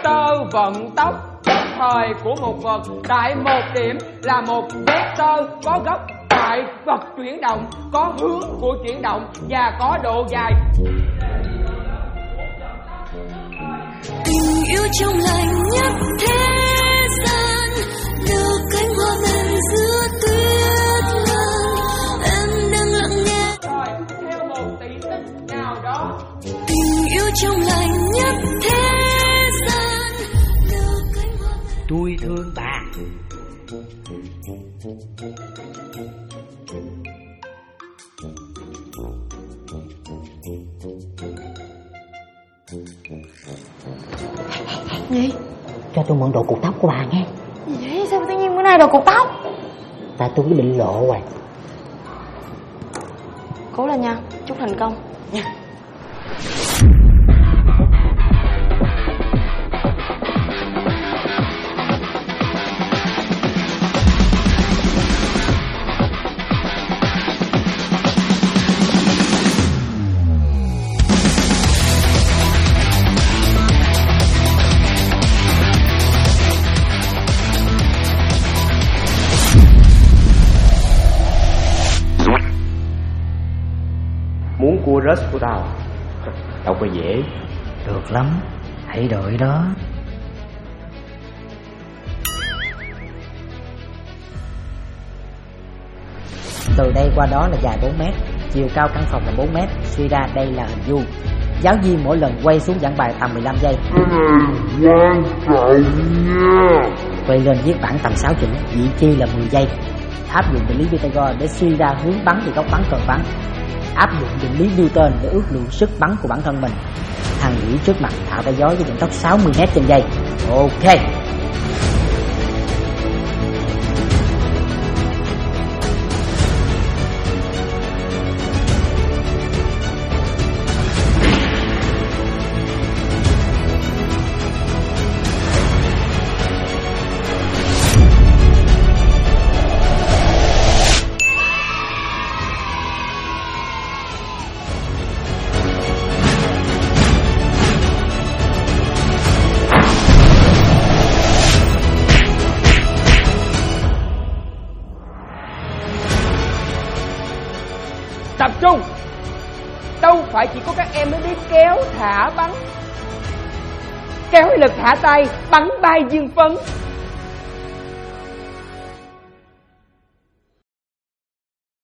vector vận tốc tức thời của một vật tại một điểm là một vector có góc tại vật chuyển động, có hướng của chuyển động và có độ dài. Tình yêu trong lành nhất thế gian, đưa cánh hoa mềm giữa tuyết lớn. Em đang lặng nghe Rồi, theo một tỷ tích nào đó. tình yêu trong lành nhất thế gian, đưa cánh hoa mềm. Tôi thương bà. Gì? Cho tôi mượn độ cột tóc của bà nghe. Gì vậy? Sao tự nhiên bữa nay đồ cột tóc? Tại tôi quyết định lộ rồi. Cố lên nha, chúc thành công nha. Muốn cua rớt của tao đâu có dễ. Được lắm, hãy đợi đó. Từ đây qua đó là dài 4 mét, chiều cao căn phòng là 4 mét, suy ra đây là hình vuông. Giáo viên mỗi lần quay xuống giảng bài tầm 15 giây. Quan trọng nha. Quay lên viết bản tầm 6 chữ, vị chi là 10 giây. Áp dụng định lý Pythagore để suy ra hướng bắn và góc bắn cần bắn. Áp dụng định lý Newton để ước lượng sức bắn của bản thân mình. Thằng quỷ trước mặt tạo ra gió với vận tốc 60 m/giây. Ok. Tập trung. Đâu phải chỉ có các em mới biết kéo thả bắn. Kéo lực thả tay, bắn bay dương phấn.